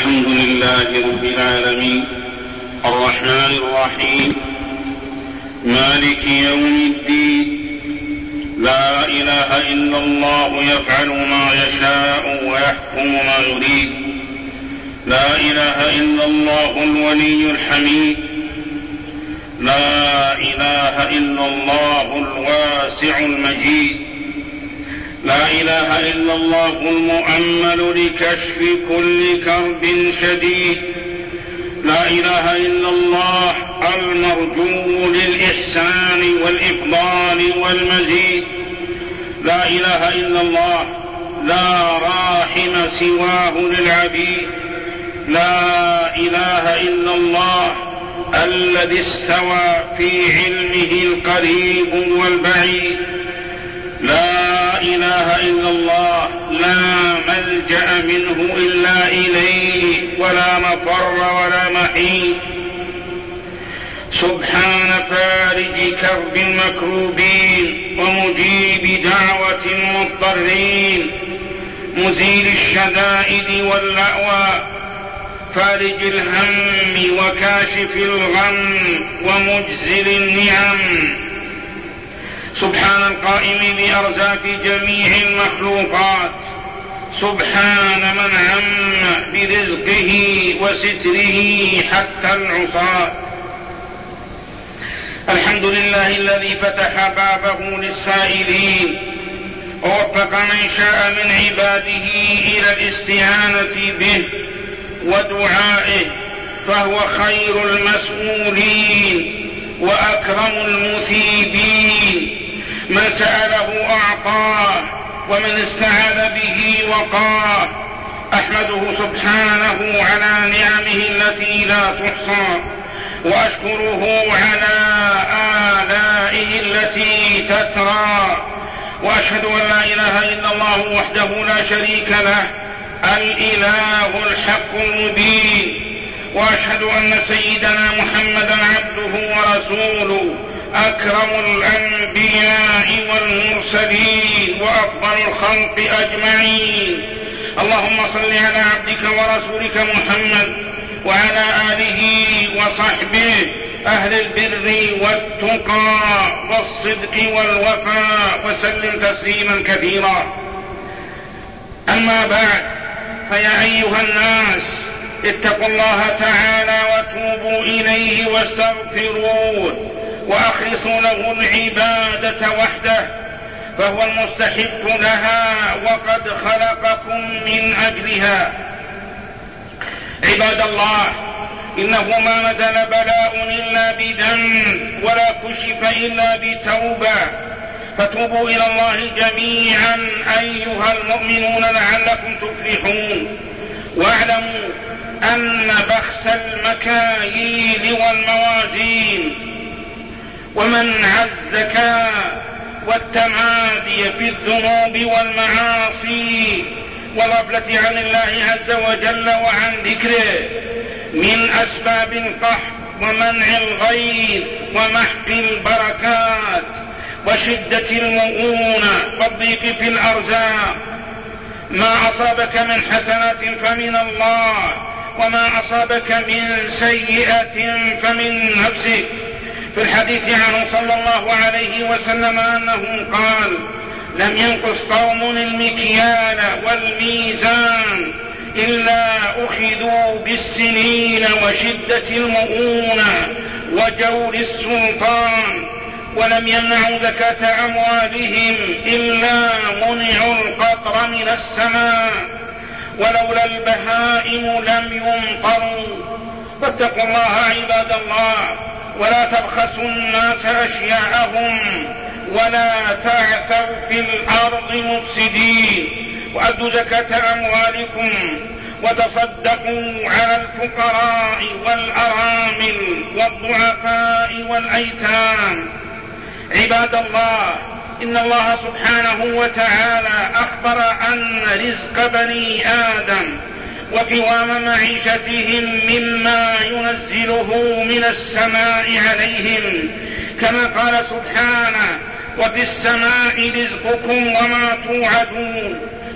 الحمد لله رب العالمين الرحمن الرحيم مالك يوم الدين. لا إله إلا الله يفعل ما يشاء ويحكم ما يريد. لا إله إلا الله الولي الحميد. لا إله إلا الله الواسع المجيد. لا إله إلا الله المؤمل لكشف كل كرب شديد. لا إله إلا الله المرجو للإحسان والإفضال والمزيد. لا إله إلا الله لا راحم سواه للعبيد. لا إله إلا الله الذي استوى في علمه القريب والبعيد. لا إله إلا الله لا ملجأ منه إلا إليه ولا مفر ولا محيط. سبحان فارج كرب المكروبين ومجيب دعوة المضطرين، مزيل الشدائد واللأوى، فارج الهم وكاشف الغم ومجزل النعم. سبحان القائم بأرزاق جميع المخلوقات. سبحان من عم برزقه وستره حتى العصاة. الحمد لله الذي فتح بابه للسائلين ووفق من شاء من عباده إلى الاستعانة به ودعائه، فهو خير المسؤولين وأكرم المثيبين. من سأله أعطاه ومن استعاذ به وقاه. أحمده سبحانه على نعمه التي لا تحصى، وأشكره على آلائه التي تترى، وأشهد أن لا إله إلا الله وحده لا شريك له الإله الحق المبين. وأشهد أن سيدنا محمدا عبده ورسوله، أكرم الأنبياء والمرسلين وأفضل الخلق أجمعين. اللهم صل على عبدك ورسولك محمد وعلى آله وصحبه أهل البر والتقى والصدق والوفاء، وسلم تسليما كثيرا. أما بعد، فيا أيها الناس، اتقوا الله تعالى وتوبوا إليه واستغفروه وأخلصوا له العبادة وحده، فهو المستحق لها وقد خلقكم من أجلها. عباد الله، إنه ما نزل بلاء إلا بذنب ولا كشف إلا بتوبة، فتوبوا إلى الله جميعا أيها المؤمنون لعلكم تفلحون. واعلموا أن بخس المكاييل والموازين ومنع الزكاة والتمادي في الذنوب والمعاصي والغفلة عن الله عز وجل وعن ذكره من أسباب القحط ومنع الغيث ومحق البركات وشدة المؤونة والضيق في الأرزاق. ما أصابك من حسنة فمن الله، وما أصابك من سيئة فمن نفسك. في الحديث عنه صلى الله عليه وسلم أنه قال: لم ينقص قوم المكيال والميزان إلا أخذوا بالسنين وشدة المؤونة وجور السلطان، ولم يمنعوا زكاة أموالهم إلا منعوا القطر من السماء، ولولا البهائم لم يمطروا. فاتقوا الله عباد الله، ولا تبخسوا الناس أشياءهم، ولا تعثوا في الأرض مفسدين، وأدوا زكاة أموالكم، وتصدقوا على الفقراء والأرامل والضعفاء والأيتام. عباد الله، إن الله سبحانه وتعالى أخبر أن رزق بني آدم وقوام معيشتهم مما ينزله من السماء عليهم، كما قال سبحانه: وفي السماء رزقكم وما توعدون.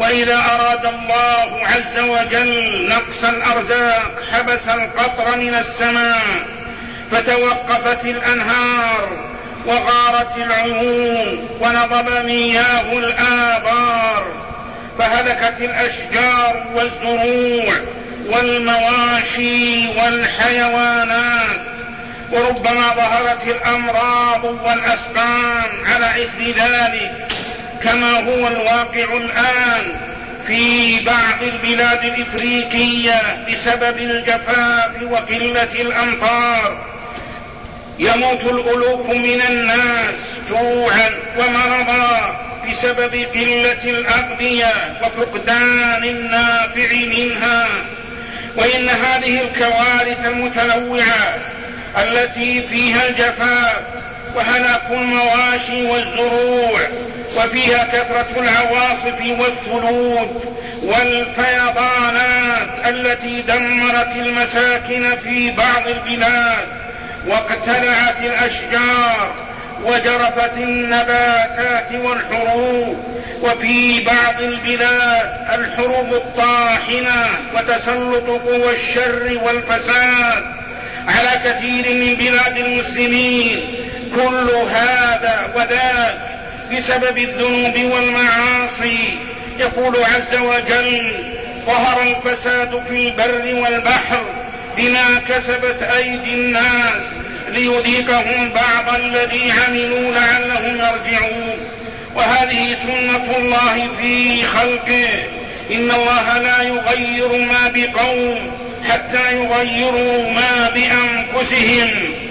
وإذا أراد الله عز وجل نقص الأرزاق حبس القطر من السماء فتوقفت الأنهار وغارت العيون ونضب مياه الآبار فهلكت الأشجار والزروع والمواشي والحيوانات، وربما ظهرت الأمراض والأسقام على إثر ذلك كما هو الواقع الآن في بعض البلاد الإفريقية بسبب الجفاف وقلة الأمطار. يموت الألوف من الناس جوعا ومرضا بسبب قلة الأغذية وفقدان النافع منها. وإن هذه الكوارث المتنوعة التي فيها الجفاف وهلاك المواشي والزروع وفيها كثرة العواصف والثلوج والفيضانات التي دمرت المساكن في بعض البلاد واقتلعت الأشجار وجرفت النباتات والحروب، وفي بعض البلاد الحروب الطاحنة وتسلط قوى الشر والفساد على كثير من بلاد المسلمين. كل هذا وذاك بسبب الذنوب والمعاصي. يقول عز وجل: ظهر الفساد في البر والبحر بما كسبت أيدي الناس ليذيقهم بعض الذي عملوا لعلهم يرجعون. وهذه سنة الله في خلقه، إن الله لا يغير ما بقوم حتى يغيروا ما بأنفسهم،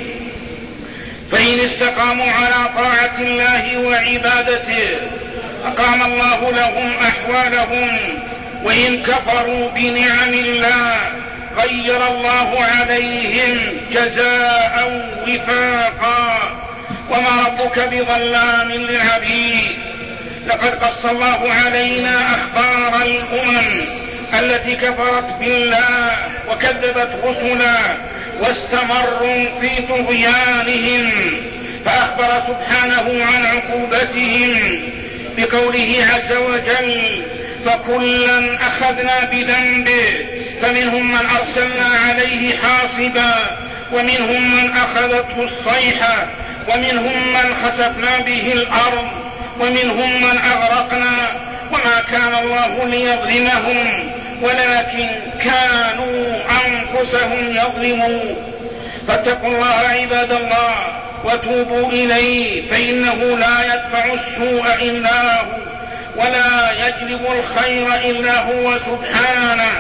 فإن استقاموا على طاعة الله وعبادته أقام الله لهم أحوالهم، وإن كفروا بنعم الله غير الله عليهم جزاء وفاقا، وما ربك بظلام للعبيد. لقد قص الله علينا أخبار الأمم التي كفرت بالله وكذبت رسله واستمروا في طغيانهم، فأخبر سبحانه عن عقوبتهم بقوله عز وجل: فكلا أخذنا بذنبه فمنهم من أرسلنا عليه حاصبا ومنهم من أخذته الصيحة ومنهم من خسفنا به الأرض ومنهم من أغرقنا وما كان الله ليظلمهم ولكن كانوا أنفسهم يظلمون. فاتقوا الله عباد الله وتوبوا إليه، فإنه لا يدفع السوء إلا هو ولا يجلب الخير إلا هو سبحانه.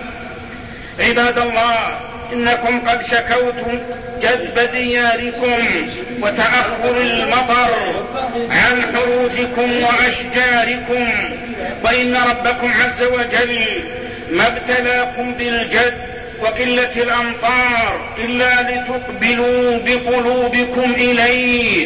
عباد الله، إنكم قد شكوتم جذب دياركم وتأخر المطر عن حروثكم وأشجاركم، وإن ربكم عز وجل ما ابتلاكم بالجد وقلة الأمطار إلا لتقبلوا بقلوبكم إليه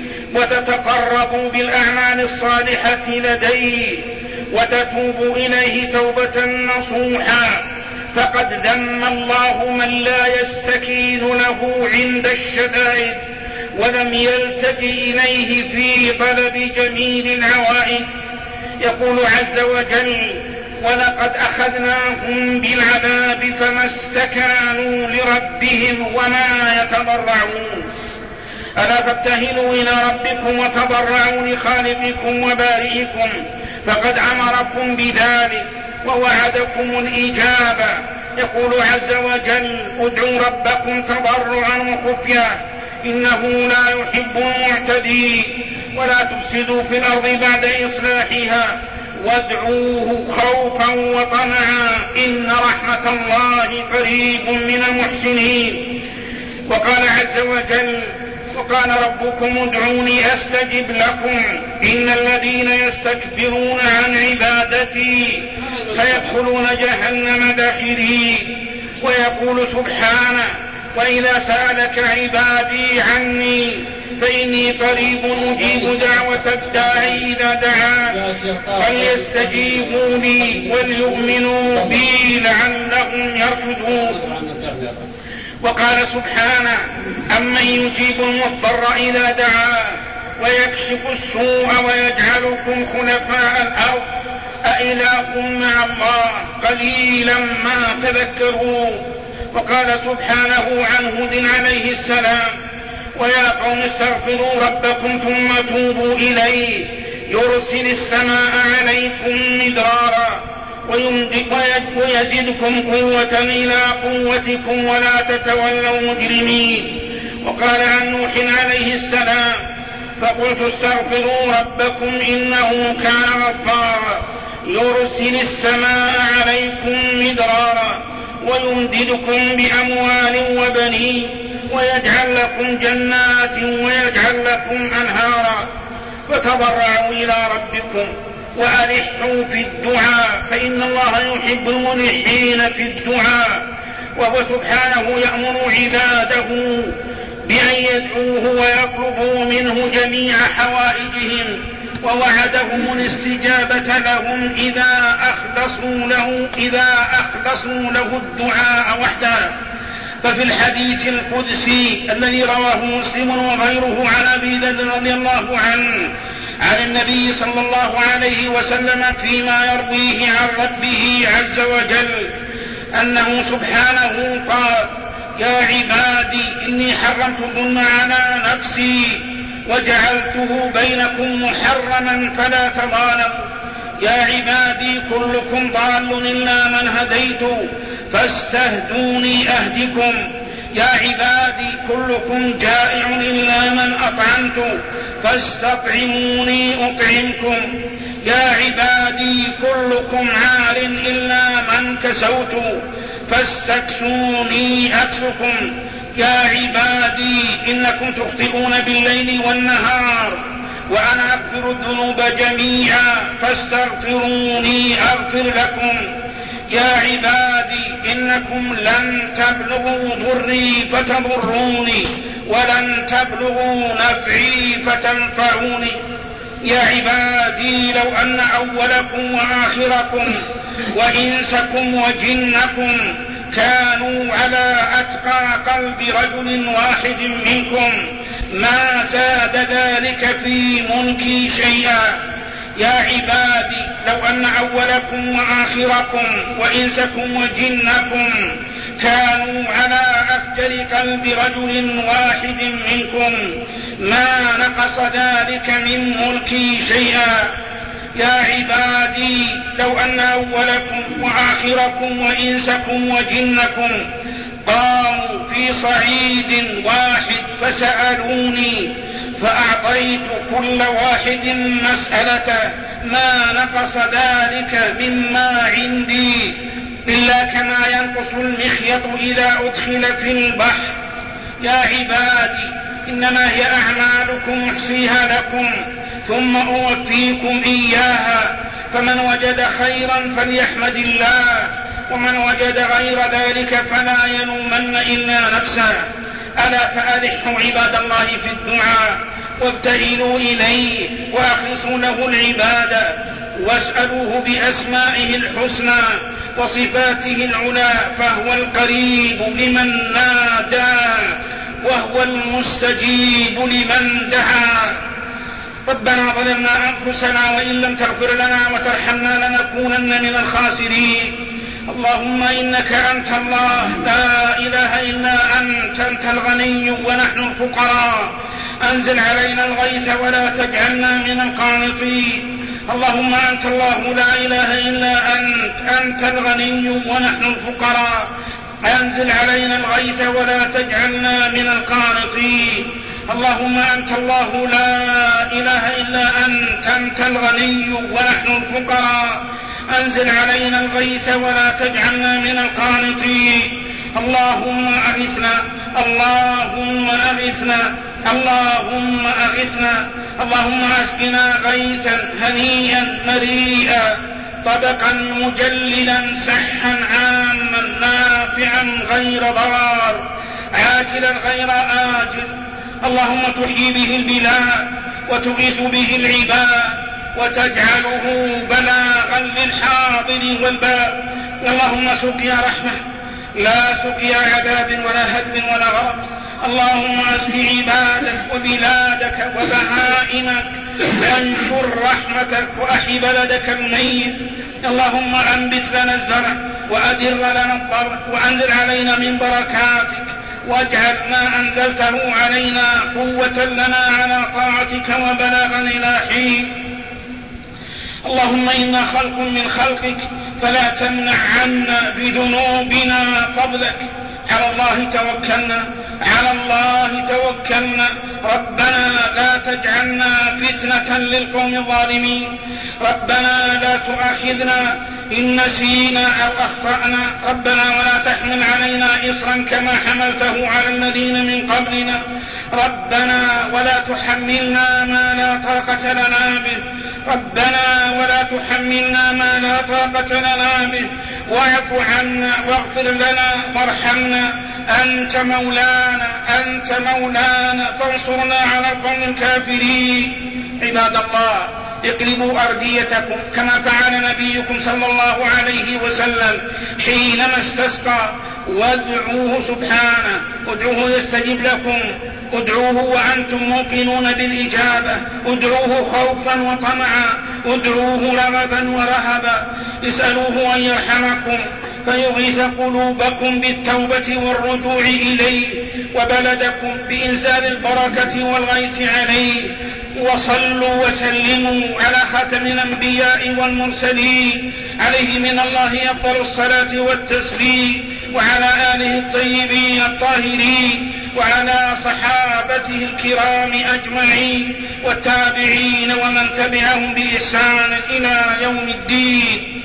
وتتقربوا بالأعمال الصالحة لديه وتتوبوا إليه توبة نصوحا. فقد ذم الله من لا يستكين له عند الشدائد ولم يلتجئ إليه في طلب جميل العوائد. يقول عز وجل: ولقد أخذناهم بالعذاب فما استكانوا لربهم وما يتضرعون. ألا تبتهلوا إلى ربكم وتضرعوا لخالقكم وبارئكم، فقد أمركم بذلك ووعدكم الإجابة. يقول عز وجل: ادعوا ربكم تضرعا وخفية إنه لا يحب المعتدين، ولا تفسدوا في الأرض بعد إصلاحها وادعوه خوفا وطمعا إن رحمة الله قريب من المحسنين. وقال عز وجل: وقال ربكم ادعوني أستجب لكم إن الذين يستكبرون عن عبادتي سيدخلون جهنم داخرين. ويقول سبحانه: وإذا سألك عبادي عني فإني قريب أجيب دعوة الداعي إذا دعان فليستجيبوا لي وليؤمنوا بي لعلهم يرشدون. وقال سبحانه: أمن يجيب المضطر إذا دعاه ويكشف السوء ويجعلكم خلفاء الأرض أإله مع الله قليلا ما تذكرون. وقال سبحانه عن هود عليه السلام: ويا قوم استغفروا ربكم ثم توبوا إليه يرسل السماء عليكم مدرارا ويزدكم قوة إلى قوتكم ولا تتولوا مجرمين. وقال عن نوح عليه السلام: فقلت استغفروا ربكم إنه كان غفارا يرسل السماء عليكم مدرارا ويمددكم بأموال وبنين ويجعل لكم جنات ويجعل لكم أنهارا. فتضرعوا إلى ربكم وألحوا في الدعاء فإن الله يحب الملحين في الدعاء. وهو سبحانه يأمر عباده بأن يدعوه ويطلبوا منه جميع حوائجهم، ووعدهم الاستجابة لهم إذا أخلصوا له الدعاء وحده. ففي الحديث القدسي الذي رواه مسلم وغيره عن أبي ذر رضي الله عنه عن النبي صلى الله عليه وسلم فيما يرويه عن ربه عز وجل أنه سبحانه قال: يا عبادي إني حرمت الظلم على نفسي وجعلته بينكم محرما فلا تظالموا. يا عبادي كلكم ضال إلا من هديت فاستهدوني أهدكم. يا عبادي كلكم جائع إلا من أطعمت فاستطعموني أطعمكم. يا عبادي كلكم عار إلا من كسوت فاستكسوني أكسكم. يا عبادي إنكم تخطئون بالليل والنهار وأنا أغفر الذنوب جميعا فاستغفروني أغفر لكم. يا عبادي إنكم لن تبلغوا ضري فتضروني ولن تبلغوا نفعي فتنفعوني. يا عبادي لو أن أولكم وآخركم وإنسكم وجنكم كانوا على أتقى قلب رجل واحد منكم ما زاد ذلك في ملكي شيئا. يا عبادي لو أن أولكم وآخركم وإنسكم وجنكم كانوا على أفجر قلب رجل واحد منكم ما نقص ذلك من ملكي شيئا. يا عبادي لو أن أولكم وآخركم وإنسكم وجنكم قاموا في صعيد واحد فسألوني فأعطيت كل واحد مسألة ما نقص ذلك مما عندي إلا كما ينقص المخيط إذا أدخل في البحر. يا عبادي إنما هي أعمالكم أحصيها لكم ثم أوفيكم إياها، فمن وجد خيرا فليحمد الله ومن وجد غير ذلك فلا يلومن إلا نفسه. ألا فألحوا عباد الله في الدعاء وابتهلوا إليه وأخلصوا له العبادة واسألوه بأسمائه الحسنى وصفاته العلى، فهو القريب لمن نادى وهو المستجيب لمن دعا. ربنا ظلمنا أنفسنا وإن لم تغفر لنا وترحمنا لنكونن من الخاسرين. اللهم إنك أنت الله لا إله إلا أنت الغني ونحن الفقراء، أنزل علينا الغيث ولا تجعلنا من القانطين. اللهم أنت الله لا إله إلا أنت الغني ونحن الفقراء، أنزل علينا الغيث ولا تجعلنا من القانطين. اللهم أنت الله لا إله إلا أنت الغني ونحن الفقراء، أنزل علينا الغيث ولا تجعلنا من القانطين. اللهم أغثنا اللهم أغثنا اللهم أغثنا اللهم أسقنا غيثا هنيئا مريئا طبقا مجللا سحا عاما نافعا غير ضار عاجلا غير آجل. اللهم تحيي به البلاد وتغيث به العباد وتجعله بلاغا للحاضر والباد. اللهم سقيا رحمة لا سقيا عذاب ولا هدم ولا غرق. اللهم اسق عبادك وبلادك وبهائمك وانشر رحمتك وأحي بلدك الميت. اللهم أنبت لنا الزرع وأدر لنا الضرع وأنزل علينا من بركاتك، واجعل ما أنزلته علينا قوة لنا على طاعتك وبلاغا إلى حين. اللهم إنا خلق من خلقك فلا تمنع عنا بذنوبنا فضلك. على الله توكلنا ربنا لا تجعلنا فتنة للقوم الظالمين. ربنا لا تؤاخذنا إن نسينا أو أخطأنا. ربنا ولا تحمل علينا إصرا كما حملته على الذين من قبلنا. ربنا ولا تحملنا ما لا طاقة لنا به. ربنا ولا تحملنا ما لا طاقة لنا به. واعف عنا واغفر لنا وارحمنا. أنت مولانا فانصرنا على القوم الكافرين. عباد الله، اقلبوا أرديتكم كما فعل نبيكم صلى الله عليه وسلم حينما استسقى، وادعوه سبحانه. ادعوه يستجب لكم، ادعوه وأنتم موقنون بالإجابة، ادعوه خوفا وطمعا، ادعوه رغبا ورهبا. اسألوه أن يرحمكم فيغيث قلوبكم بالتوبة والرجوع إليه، وبلدكم بإنزال البركة والغيث عليه. وصلوا وسلموا على خاتم الأنبياء والمرسلين عليه من الله أفضل الصلاة والتسليم، وعلى آله الطيبين الطاهرين، وعلى صحابته الكرام أجمعين، والتابعين ومن تبعهم بإحسان إلى يوم الدين.